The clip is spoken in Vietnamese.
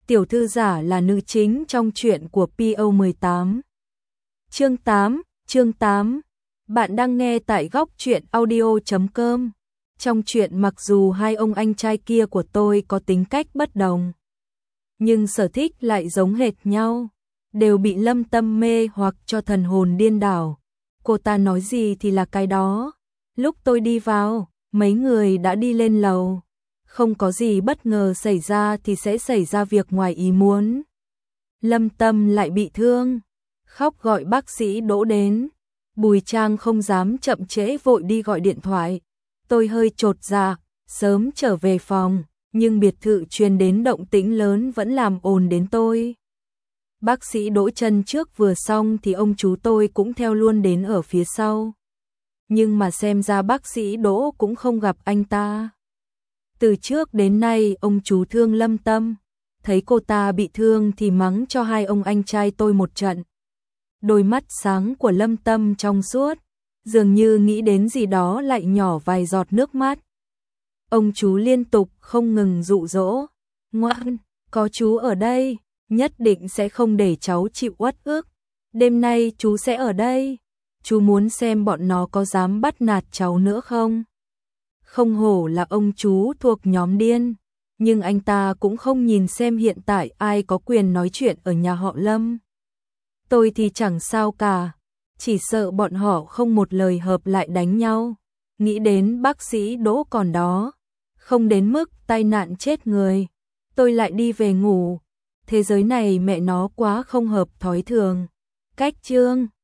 tiểu thư giả là nữ chính trong truyện của PO18. Chương 8. Bạn đang nghe tại góc truyện audio.com. Trong truyện mặc dù hai ông anh trai kia của tôi có tính cách bất đồng, nhưng sở thích lại giống hệt nhau, đều bị Lâm Tâm mê hoặc cho thần hồn điên đảo. Cô ta nói gì thì là cái đó. Lúc tôi đi vào, mấy người đã đi lên lầu. Không có gì bất ngờ xảy ra thì sẽ xảy ra việc ngoài ý muốn. Lâm Tâm lại bị thương, khóc gọi bác sĩ Đỗ đến. Bùi Trang không dám chậm trễ vội đi gọi điện thoại. Tôi hơi chột dạ, sớm trở về phòng, nhưng biệt thự truyền đến động tĩnh lớn vẫn làm ồn đến tôi. Bác sĩ Đỗ chân trước vừa xong thì ông chú tôi cũng theo luôn đến ở phía sau. Nhưng mà xem ra bác sĩ Đỗ cũng không gặp anh ta. Từ trước đến nay ông chú thương Lâm Tâm, thấy cô ta bị thương thì mắng cho hai ông anh trai tôi một trận. Đôi mắt sáng của Lâm Tâm trong suốt, dường như nghĩ đến gì đó lại nhỏ vài giọt nước mắt. Ông chú liên tục không ngừng dụ dỗ, ngoan, có chú ở đây, nhất định sẽ không để cháu chịu uất ức. Đêm nay chú sẽ ở đây, chú muốn xem bọn nó có dám bắt nạt cháu nữa không? Không hổ là ông chú thuộc nhóm điên, nhưng anh ta cũng không nhìn xem hiện tại ai có quyền nói chuyện ở nhà họ Lâm. Tôi thì chẳng sao cả, chỉ sợ bọn họ không một lời hợp lại đánh nhau. Nghĩ đến bác sĩ Đỗ còn đó, không đến mức tai nạn chết người, tôi lại đi về ngủ. Thế giới này mẹ nó quá không hợp thói thường. Cách chương